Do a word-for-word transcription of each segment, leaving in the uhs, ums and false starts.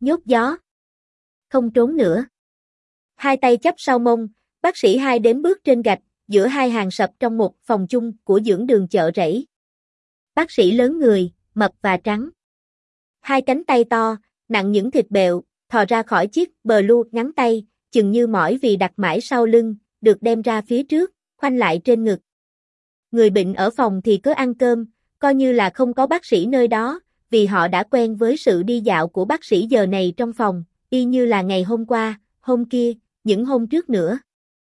nhốt gió. Không trốn nữa. Hai tay chắp sau mông, bác sĩ hai đếm bước trên gạch, giữa hai hàng sập trong một phòng chung của dưỡng đường chợ rẫy. Bác sĩ lớn người, mập và trắng. Hai cánh tay to, nặng những thịt bẹo, thò ra khỏi chiếc blue ngắn tay, chừng như mỏi vì đặt mãi sau lưng, được đem ra phía trước, khoanh lại trên ngực. Người bệnh ở phòng thì cứ ăn cơm, coi như là không có bác sĩ nơi đó, vì họ đã quen với sự đi dạo của bác sĩ giờ này trong phòng, y như là ngày hôm qua, hôm kia, những hôm trước nữa.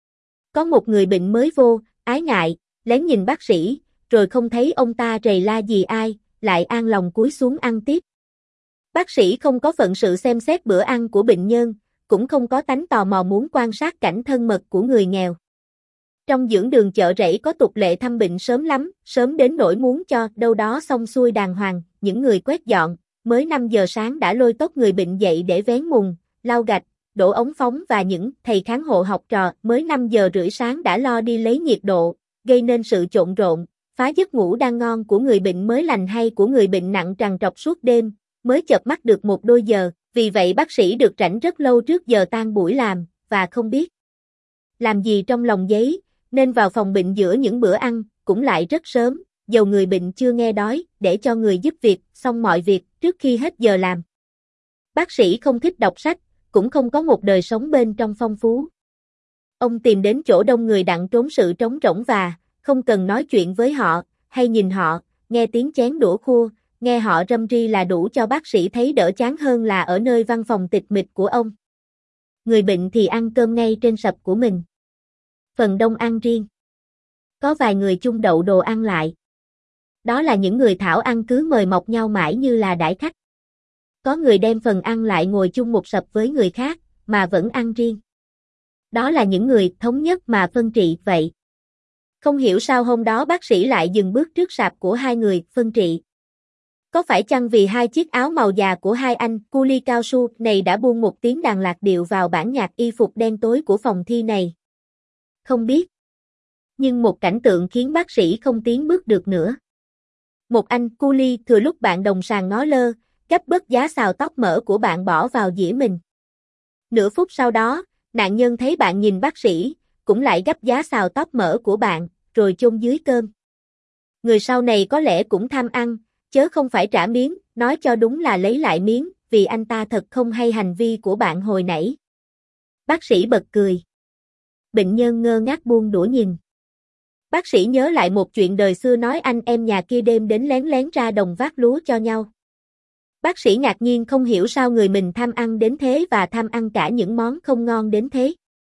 Có một người bệnh mới vô, ái ngại, lén nhìn bác sĩ, rồi không thấy ông ta rầy la gì ai, lại an lòng cúi xuống ăn tiếp. Bác sĩ không có phận sự xem xét bữa ăn của bệnh nhân, cũng không có tánh tò mò muốn quan sát cảnh thân mật của người nghèo. Trong dưỡng đường chợ rẫy có tục lệ thăm bệnh sớm lắm, sớm đến nỗi muốn cho đâu đó xong xuôi đàng hoàng, những người quét dọn, mới năm giờ sáng đã lôi tốc người bệnh dậy để vén mùng, lau gạch, đổ ống phóng và những thầy kháng hộ học trò mới năm giờ rưỡi sáng đã lo đi lấy nhiệt độ, gây nên sự trộn rộn, phá giấc ngủ đang ngon của người bệnh mới lành hay của người bệnh nặng trằn trọc suốt đêm, mới chợp mắt được một đôi giờ, vì vậy bác sĩ được rảnh rất lâu trước giờ tan buổi làm, và không biết làm gì trong lòng giấy, nên vào phòng bệnh giữa những bữa ăn, cũng lại rất sớm, dầu người bệnh chưa nghe đói, để cho người giúp việc, xong mọi việc, trước khi hết giờ làm. Bác sĩ không thích đọc sách, cũng không có một đời sống bên trong phong phú. Ông tìm đến chỗ đông người đặng trốn sự trống rỗng và, không cần nói chuyện với họ, hay nhìn họ, nghe tiếng chén đũa khua, nghe họ râm ri là đủ cho bác sĩ thấy đỡ chán hơn là ở nơi văn phòng tịch mịch của ông. Người bệnh thì ăn cơm ngay trên sập của mình. Phần đông ăn riêng. Có vài người chung đậu đồ ăn lại. Đó là những người thảo ăn cứ mời mọc nhau mãi như là đãi khách. Có người đem phần ăn lại ngồi chung một sập với người khác, mà vẫn ăn riêng. Đó là những người thống nhất mà phân trị vậy. Không hiểu sao hôm đó bác sĩ lại dừng bước trước sạp của hai người phân trị. Có phải chăng vì hai chiếc áo màu già của hai anh cu li cao su này đã buông một tiếng đàn lạc điệu vào bản nhạc y phục đen tối của phòng thi này? Không biết. Nhưng một cảnh tượng khiến bác sĩ không tiến bước được nữa. Một anh cu li thừa lúc bạn đồng sàng ngó lơ, gấp bớt giá xào tóc mỡ của bạn bỏ vào dĩa mình. Nửa phút sau đó, nạn nhân thấy bạn nhìn bác sĩ, cũng lại gấp giá xào tóc mỡ của bạn, rồi chôn dưới cơm. Người sau này có lẽ cũng tham ăn, chớ không phải trả miếng, nói cho đúng là lấy lại miếng, vì anh ta thật không hay hành vi của bạn hồi nãy. Bác sĩ bật cười. Bệnh nhân ngơ ngác buông đũa nhìn. Bác sĩ nhớ lại một chuyện đời xưa nói anh em nhà kia đêm đến lén lén ra đồng vác lúa cho nhau. Bác sĩ ngạc nhiên không hiểu sao người mình tham ăn đến thế và tham ăn cả những món không ngon đến thế.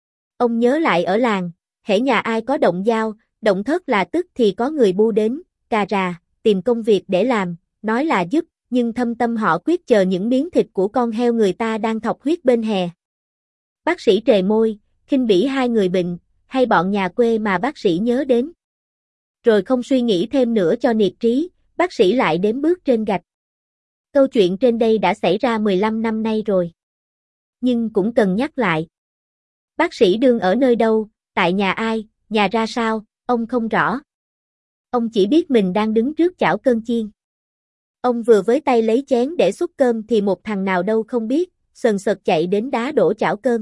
Ông nhớ lại ở làng, hễ nhà ai có động dao, động thớt là tức thì có người bu đến, cà rà, tìm công việc để làm, nói là giúp, nhưng thâm tâm họ quyết chờ những miếng thịt của con heo người ta đang thọc huyết bên hè. Bác sĩ trề môi, khinh bỉ hai người bệnh, hay bọn nhà quê mà bác sĩ nhớ đến. Rồi không suy nghĩ thêm nữa cho niệt trí, bác sĩ lại đếm bước trên gạch. Câu chuyện trên đây đã xảy ra mười lăm năm nay rồi. Nhưng cũng cần nhắc lại. Bác sĩ đương ở nơi đâu, tại nhà ai, nhà ra sao, ông không rõ. Ông chỉ biết mình đang đứng trước chảo cơm chiên. Ông vừa với tay lấy chén để xúc cơm thì một thằng nào đâu không biết, sần sật chạy đến đá đổ chảo cơm.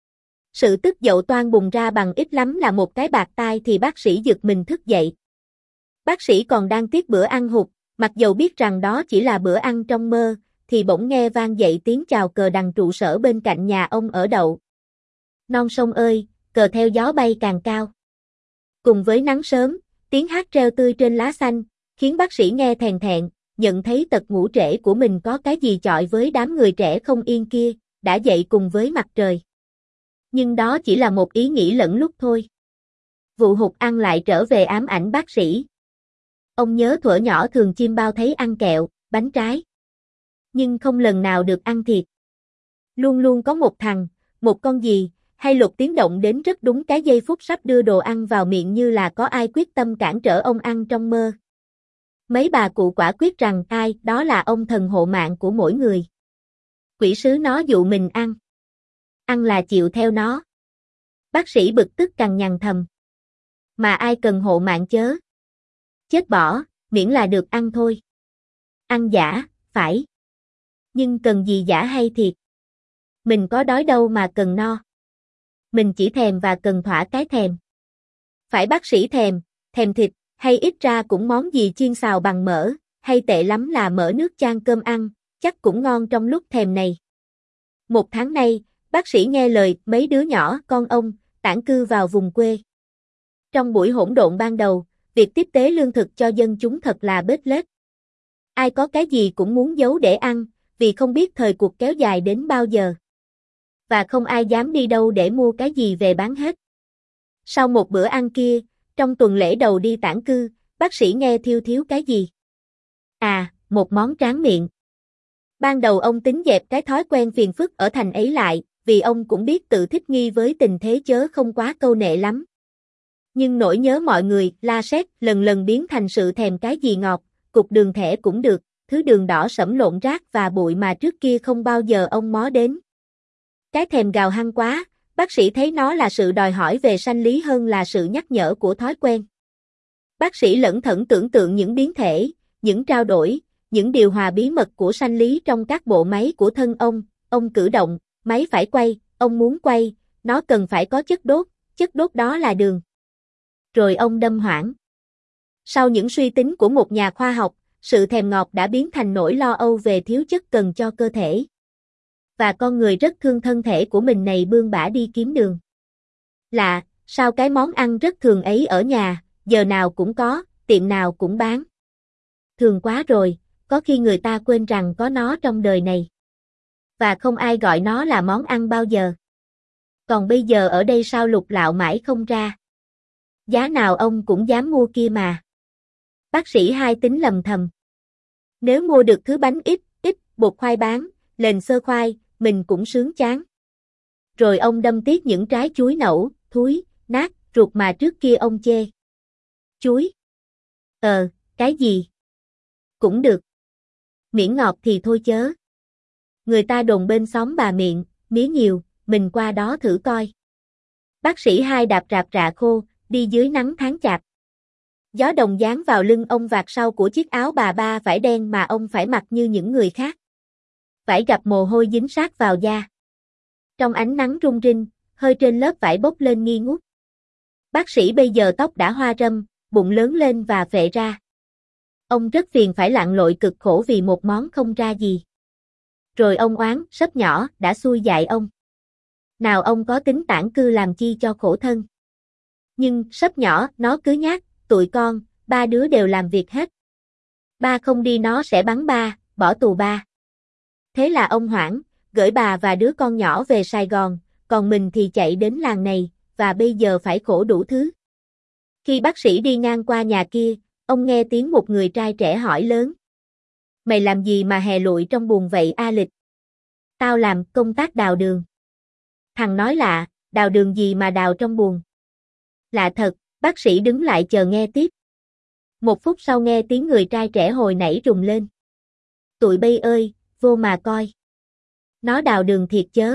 Sự tức dậu toan bùng ra bằng ít lắm là một cái bạt tai thì bác sĩ giật mình thức dậy. Bác sĩ còn đang tiếc bữa ăn hụt, mặc dầu biết rằng đó chỉ là bữa ăn trong mơ, thì bỗng nghe vang dậy tiếng chào cờ đằng trụ sở bên cạnh nhà ông ở đậu. Non sông ơi, cờ theo gió bay càng cao. Cùng với nắng sớm, tiếng hát reo tươi trên lá xanh, khiến bác sĩ nghe thèn thẹn, nhận thấy tật ngủ trễ của mình có cái gì chọi với đám người trẻ không yên kia, đã dậy cùng với mặt trời. Nhưng đó chỉ là một ý nghĩ lẫn lúc thôi. Vụ hụt ăn lại trở về ám ảnh bác sĩ. Ông nhớ thuở nhỏ thường chim bao thấy ăn kẹo, bánh trái. Nhưng không lần nào được ăn thịt. Luôn luôn có một thằng, một con gì, hay Lục tiếng động đến rất đúng cái giây phút sắp đưa đồ ăn vào miệng như là có ai quyết tâm cản trở ông ăn trong mơ. Mấy bà cụ quả quyết rằng ai, đó là ông thần hộ mạng của mỗi người. Quỷ sứ nó dụ mình ăn. Ăn là chịu theo nó. Bác sĩ bực tức cằn nhằn thầm. Mà ai cần hộ mạng chớ. Chết bỏ, miễn là được ăn thôi. Ăn giả, phải. Nhưng cần gì giả hay thiệt? Mình có đói đâu mà cần no. Mình chỉ thèm và cần thỏa cái thèm. Phải bác sĩ thèm, thèm thịt, hay ít ra cũng món gì chiên xào bằng mỡ, hay tệ lắm là mỡ nước chan cơm ăn, chắc cũng ngon trong lúc thèm này. Một tháng nay, bác sĩ nghe lời mấy đứa nhỏ con ông, tản cư vào vùng quê. Trong buổi hỗn độn ban đầu, việc tiếp tế lương thực cho dân chúng thật là bết lết. Ai có cái gì cũng muốn giấu để ăn, vì không biết thời cuộc kéo dài đến bao giờ. Và không ai dám đi đâu để mua cái gì về bán hết. Sau một bữa ăn kia, trong tuần lễ đầu đi tản cư, bác sĩ nghe thiêu thiếu cái gì? À, một món tráng miệng. Ban đầu ông tính dẹp cái thói quen phiền phức ở thành ấy lại, vì ông cũng biết tự thích nghi với tình thế chớ không quá câu nệ lắm. Nhưng nỗi nhớ mọi người, la sét, lần lần biến thành sự thèm cái gì ngọt, cục đường thẻ cũng được, thứ đường đỏ sẫm lộn rác và bụi mà trước kia không bao giờ ông mó đến. Cái thèm gào hăng quá, bác sĩ thấy nó là sự đòi hỏi về sanh lý hơn là sự nhắc nhở của thói quen. Bác sĩ lẩn thẩn tưởng tượng những biến thể, những trao đổi, những điều hòa bí mật của sanh lý trong các bộ máy của thân ông, ông cử động, máy phải quay, ông muốn quay, nó cần phải có chất đốt, chất đốt đó là đường. Rồi ông đâm hoảng. Sau những suy tính của một nhà khoa học, sự thèm ngọt đã biến thành nỗi lo âu về thiếu chất cần cho cơ thể. Và con người rất thương thân thể của mình này bươn bả đi kiếm đường. Lạ, sao cái món ăn rất thường ấy ở nhà, giờ nào cũng có, tiệm nào cũng bán. Thường quá rồi, có khi người ta quên rằng có nó trong đời này. Và không ai gọi nó là món ăn bao giờ. Còn bây giờ ở đây sao lục lạo mãi không ra. Giá nào ông cũng dám mua kia mà. Bác sĩ hai tính lầm thầm. Nếu mua được thứ bánh ít, ít, bột khoai bán, lềnh sơ khoai, mình cũng sướng chán. Rồi ông đâm tiếc những trái chuối nẩu, thúi, nát, ruột mà trước kia ông chê. Chuối. Ờ, cái gì? Cũng được. Miễn ngọt thì thôi chớ. Người ta đồn bên xóm bà miệng, mía nhiều, mình qua đó thử coi. Bác sĩ hai đạp rạp rạ khô, đi dưới nắng tháng chạp. Gió đồng dán vào lưng ông vạt sau của chiếc áo bà ba vải đen mà ông phải mặc như những người khác. Vải gặp mồ hôi dính sát vào da. Trong ánh nắng rung rinh, hơi trên lớp vải bốc lên nghi ngút. Bác sĩ bây giờ tóc đã hoa râm, bụng lớn lên và phệ ra. Ông rất phiền phải lặn lội cực khổ vì một món không ra gì. Rồi ông oán, sếp nhỏ, đã xui dại ông. Nào ông có tính tản cư làm chi cho khổ thân. Nhưng, sếp nhỏ, nó cứ nhát, tụi con, ba đứa đều làm việc hết. Ba không đi nó sẽ bắn ba, bỏ tù ba. Thế là ông hoảng, gửi bà và đứa con nhỏ về Sài Gòn, còn mình thì chạy đến làng này, và bây giờ phải khổ đủ thứ. Khi bác sĩ đi ngang qua nhà kia, ông nghe tiếng một người trai trẻ hỏi lớn. Mày làm gì mà hè lụi trong buồng vậy a Lịch? Tao làm công tác đào đường. Thằng nói lạ, đào đường gì mà đào trong buồng? Lạ thật, bác sĩ đứng lại chờ nghe tiếp. Một phút sau nghe tiếng người trai trẻ hồi nãy rùng lên. Tụi bay ơi, vô mà coi. Nó đào đường thiệt chớ.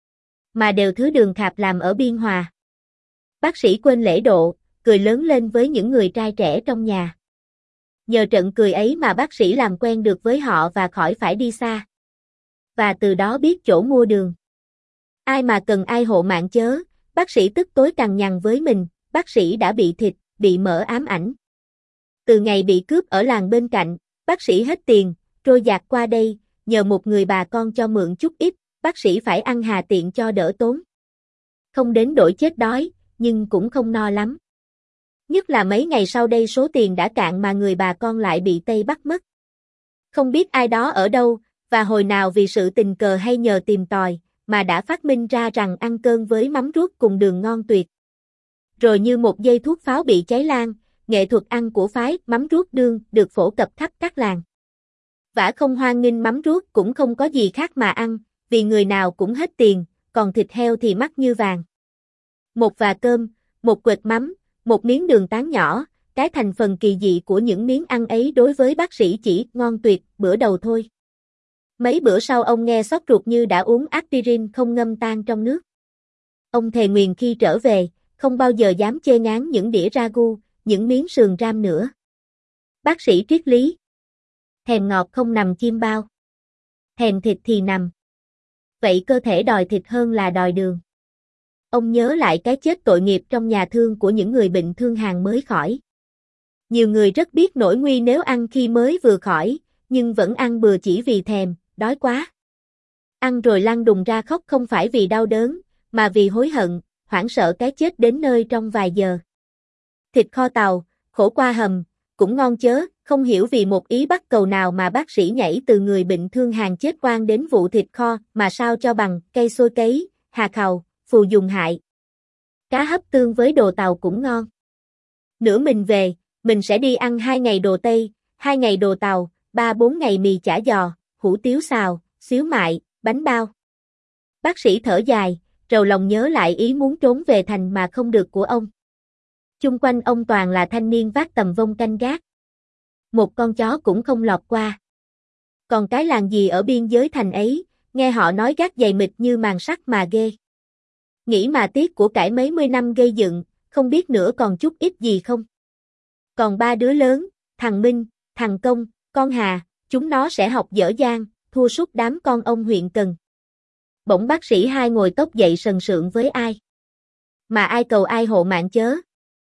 Mà đều thứ đường khạp làm ở Biên Hòa. Bác sĩ quên lễ độ, cười lớn lên với những người trai trẻ trong nhà. Nhờ trận cười ấy mà bác sĩ làm quen được với họ và khỏi phải đi xa. Và từ đó biết chỗ mua đường. Ai mà cần ai hộ mạng chớ, bác sĩ tức tối cằn nhằn với mình, bác sĩ đã bị thịt, bị mỡ ám ảnh. Từ ngày bị cướp ở làng bên cạnh, bác sĩ hết tiền, trôi dạt qua đây, nhờ một người bà con cho mượn chút ít, bác sĩ phải ăn hà tiện cho đỡ tốn. Không đến đổi chết đói, nhưng cũng không no lắm. Nhất là mấy ngày sau đây số tiền đã cạn mà người bà con lại bị Tây bắt mất. Không biết ai đó ở đâu, và hồi nào vì sự tình cờ hay nhờ tìm tòi, mà đã phát minh ra rằng ăn cơm với mắm ruốc cùng đường ngon tuyệt. Rồi như một dây thuốc pháo bị cháy lan, nghệ thuật ăn của phái mắm ruốc đương được phổ cập khắp các làng. Vả không hoan nghênh mắm ruốc cũng không có gì khác mà ăn, vì người nào cũng hết tiền, còn thịt heo thì mắc như vàng. Một và cơm, một quệt mắm, một miếng đường tán nhỏ, cái thành phần kỳ dị của những miếng ăn ấy đối với bác sĩ chỉ ngon tuyệt bữa đầu thôi. Mấy bữa sau ông nghe xót ruột như đã uống aspirin không ngâm tan trong nước. Ông thề nguyền khi trở về, không bao giờ dám chê ngán những đĩa ragu, những miếng sườn ram nữa. Bác sĩ triết lý. Thèm ngọt không nằm chim bao. Thèm thịt thì nằm. Vậy cơ thể đòi thịt hơn là đòi đường. Ông nhớ lại cái chết tội nghiệp trong nhà thương của những người bệnh thương hàn mới khỏi. Nhiều người rất biết nỗi nguy nếu ăn khi mới vừa khỏi, nhưng vẫn ăn bừa chỉ vì thèm, đói quá. Ăn rồi lăn đùng ra khóc không phải vì đau đớn, mà vì hối hận, hoảng sợ cái chết đến nơi trong vài giờ. Thịt kho tàu, khổ qua hầm, cũng ngon chớ, không hiểu vì một ý bắt cầu nào mà bác sĩ nhảy từ người bệnh thương hàn chết oan đến vụ thịt kho mà sao cho bằng cây xôi cấy, hà khàu, phù dùng hại. Cá hấp tương với đồ Tàu cũng ngon. Nửa mình về, mình sẽ đi ăn hai ngày đồ Tây, hai ngày đồ Tàu, ba bốn ngày mì chả giò, hủ tiếu xào, xíu mại, bánh bao. Bác sĩ thở dài, rầu lòng nhớ lại ý muốn trốn về thành mà không được của ông. Chung quanh ông toàn là thanh niên vác tầm vông canh gác. Một con chó cũng không lọt qua. Còn cái làng gì ở biên giới thành ấy, nghe họ nói gác dày mịt như màn sắt mà ghê. Nghĩ mà tiếc của cải mấy mươi năm gây dựng, không biết nữa còn chút ít gì không. Còn ba đứa lớn, thằng Minh, thằng Công, con Hà, chúng nó sẽ học dở dang, thua sút đám con ông huyện Cần. Bỗng bác sĩ hai ngồi tóc dậy sần sượng với ai. Mà ai cầu ai hộ mạng chớ.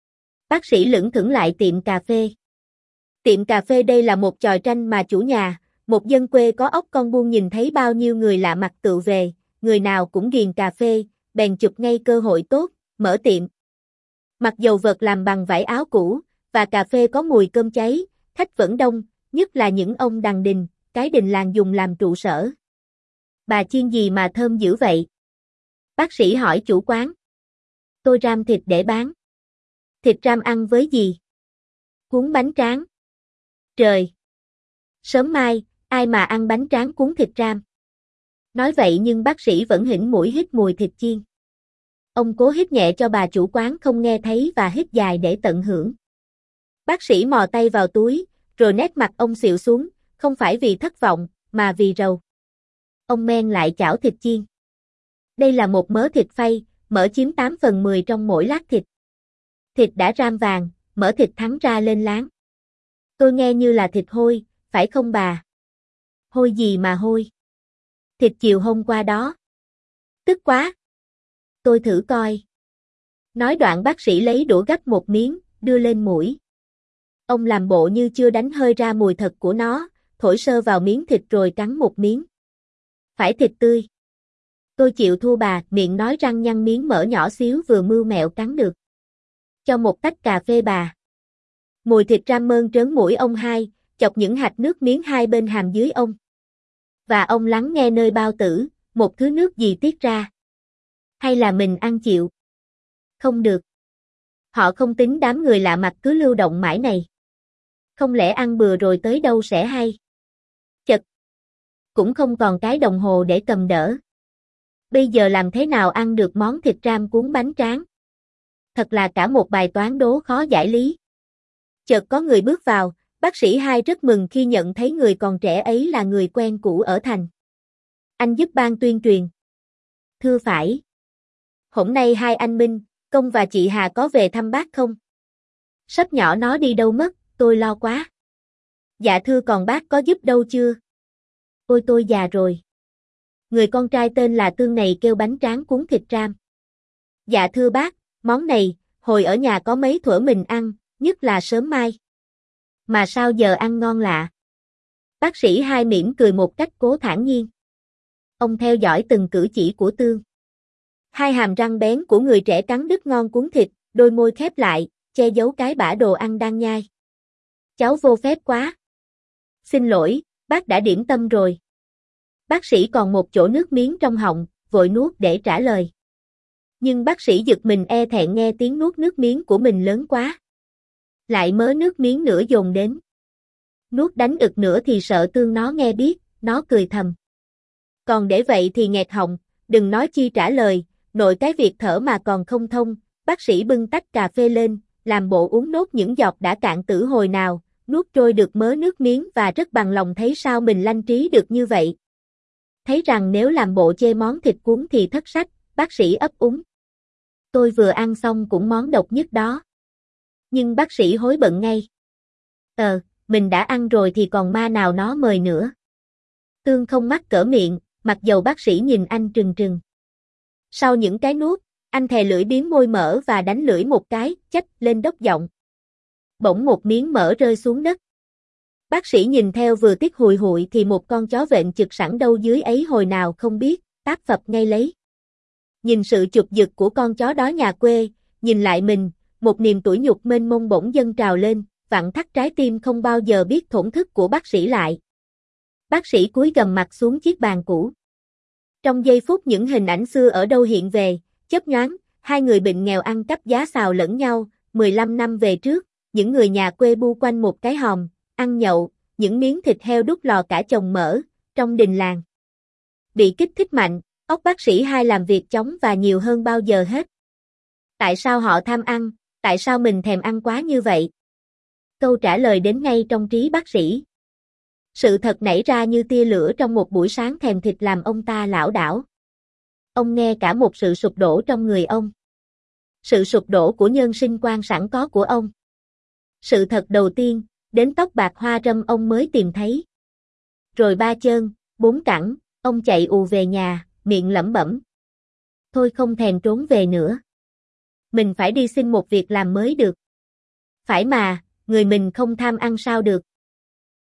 Bác sĩ lững thững lại tiệm cà phê. Tiệm cà phê đây là một chòi tranh mà chủ nhà, một dân quê có óc con buôn nhìn thấy bao nhiêu người lạ mặt tụ về, người nào cũng ghiền cà phê, bèn chụp ngay cơ hội tốt, mở tiệm. Mặc dầu vật làm bằng vải áo cũ, và cà phê có mùi cơm cháy, khách vẫn đông, nhất là những ông đằng đình, cái đình làng dùng làm trụ sở. Bà chiên gì mà thơm dữ vậy? Bác sĩ hỏi chủ quán. Tôi ram thịt để bán. Thịt ram ăn với gì? Cuốn bánh tráng. Trời! Sớm mai, ai mà ăn bánh tráng cuốn thịt ram? Nói vậy nhưng bác sĩ vẫn hỉnh mũi hít mùi thịt chiên. Ông cố hít nhẹ cho bà chủ quán không nghe thấy và hít dài để tận hưởng. Bác sĩ mò tay vào túi, rồi nét mặt ông xịu xuống, không phải vì thất vọng, mà vì rầu. Ông men lại chảo thịt chiên. Đây là một mớ thịt phay, mỡ chiếm tám phần mười trong mỗi lát thịt. Thịt đã ram vàng, mỡ thịt thắng ra lên láng. Tôi nghe như là thịt hôi, phải không bà? Hôi gì mà hôi? Thịt chiều hôm qua đó. Tức quá. Tôi thử coi. Nói đoạn bác sĩ lấy đũa gắp một miếng, đưa lên mũi. Ông làm bộ như chưa đánh hơi ra mùi thật của nó, thổi sơ vào miếng thịt rồi cắn một miếng. Phải thịt tươi. Tôi chịu thua bà, miệng nói răng nhăn miếng mỡ nhỏ xíu vừa mưu mẹo cắn được. Cho một tách cà phê bà. Mùi thịt ram mơn trớn mũi ông hai, chọc những hạt nước miếng hai bên hàm dưới ông. Và ông lắng nghe nơi bao tử, một thứ nước gì tiết ra. Hay là mình ăn chịu? Không được. Họ không tính đám người lạ mặt cứ lưu động mãi này. Không lẽ ăn bừa rồi tới đâu sẽ hay? Chật. Cũng không còn cái đồng hồ để cầm đỡ. Bây giờ làm thế nào ăn được món thịt ram cuốn bánh tráng? Thật là cả một bài toán đố khó giải lý. Chợt có người bước vào, bác sĩ hai rất mừng khi nhận thấy người còn trẻ ấy là người quen cũ ở thành. Anh giúp ban tuyên truyền. Thưa phải. Hôm nay hai anh Minh, Công và chị Hà có về thăm bác không? Sắp nhỏ nó đi đâu mất, tôi lo quá. Dạ thưa còn bác có giúp đâu chưa? Ôi tôi già rồi. Người con trai tên là Tương này kêu bánh tráng cuốn thịt ram. Dạ thưa bác, món này, hồi ở nhà có mấy thuở mình ăn, nhất là sớm mai. Mà sao giờ ăn ngon lạ? Bác sĩ hai mỉm cười một cách cố thản nhiên. Ông theo dõi từng cử chỉ của Tương. Hai hàm răng bén của người trẻ cắn đứt ngon cuốn thịt, đôi môi khép lại, che giấu cái bã đồ ăn đang nhai. Cháu vô phép quá. Xin lỗi, bác đã điểm tâm rồi. Bác sĩ còn một chỗ nước miếng trong họng, vội nuốt để trả lời. Nhưng bác sĩ giật mình e thẹn nghe tiếng nuốt nước miếng của mình lớn quá. Lại mớ nước miếng nữa dồn đến. Nuốt đánh ực nữa thì sợ Tương nó nghe biết, nó cười thầm. Còn để vậy thì nghẹt họng, đừng nói chi trả lời, nội cái việc thở mà còn không thông, bác sĩ bưng tách cà phê lên, làm bộ uống nốt những giọt đã cạn tử hồi nào, nuốt trôi được mớ nước miếng và rất bằng lòng thấy sao mình lanh trí được như vậy. Thấy rằng nếu làm bộ chê món thịt cuốn thì thất sách, bác sĩ ấp úng. Tôi vừa ăn xong cũng món độc nhất đó. Nhưng bác sĩ hối bận ngay. Ờ, mình đã ăn rồi thì còn ma nào nó mời nữa. Tương không mắc cỡ miệng, mặc dầu bác sĩ nhìn anh trừng trừng. Sau những cái nuốt, anh thè lưỡi biếm môi mỡ và đánh lưỡi một cái, chách lên đốc giọng. Bỗng một miếng mỡ rơi xuống đất. Bác sĩ nhìn theo vừa tiếc hùi hụi thì một con chó vện chực sẵn đâu dưới ấy hồi nào không biết, táp phập ngay lấy. Nhìn sự chụp giật của con chó đó nhà quê, nhìn lại mình, một niềm tủi nhục mênh mông bỗng dâng trào lên, vặn thắt trái tim không bao giờ biết thổn thức của bác sĩ lại. Bác sĩ cúi gầm mặt xuống chiếc bàn cũ. Trong giây phút những hình ảnh xưa ở đâu hiện về, chớp nhoáng, hai người bệnh nghèo ăn cắp giá xào lẫn nhau, mười lăm năm về trước, những người nhà quê bu quanh một cái hòm, ăn nhậu, những miếng thịt heo đút lò cả chồng mỡ, trong đình làng. Bị kích thích mạnh, óc bác sĩ hai làm việc chóng và nhiều hơn bao giờ hết. Tại sao họ tham ăn, tại sao mình thèm ăn quá như vậy? Câu trả lời đến ngay trong trí bác sĩ. Sự thật nảy ra như tia lửa trong một buổi sáng thèm thịt làm ông ta lảo đảo. Ông nghe cả một sự sụp đổ trong người ông. Sự sụp đổ của nhân sinh quan sẵn có của ông. Sự thật đầu tiên, đến tóc bạc hoa râm ông mới tìm thấy. Rồi ba chân, bốn cẳng, ông chạy ù về nhà, miệng lẩm bẩm. Thôi không thèm trốn về nữa. Mình phải đi xin một việc làm mới được. Phải mà, người mình không tham ăn sao được.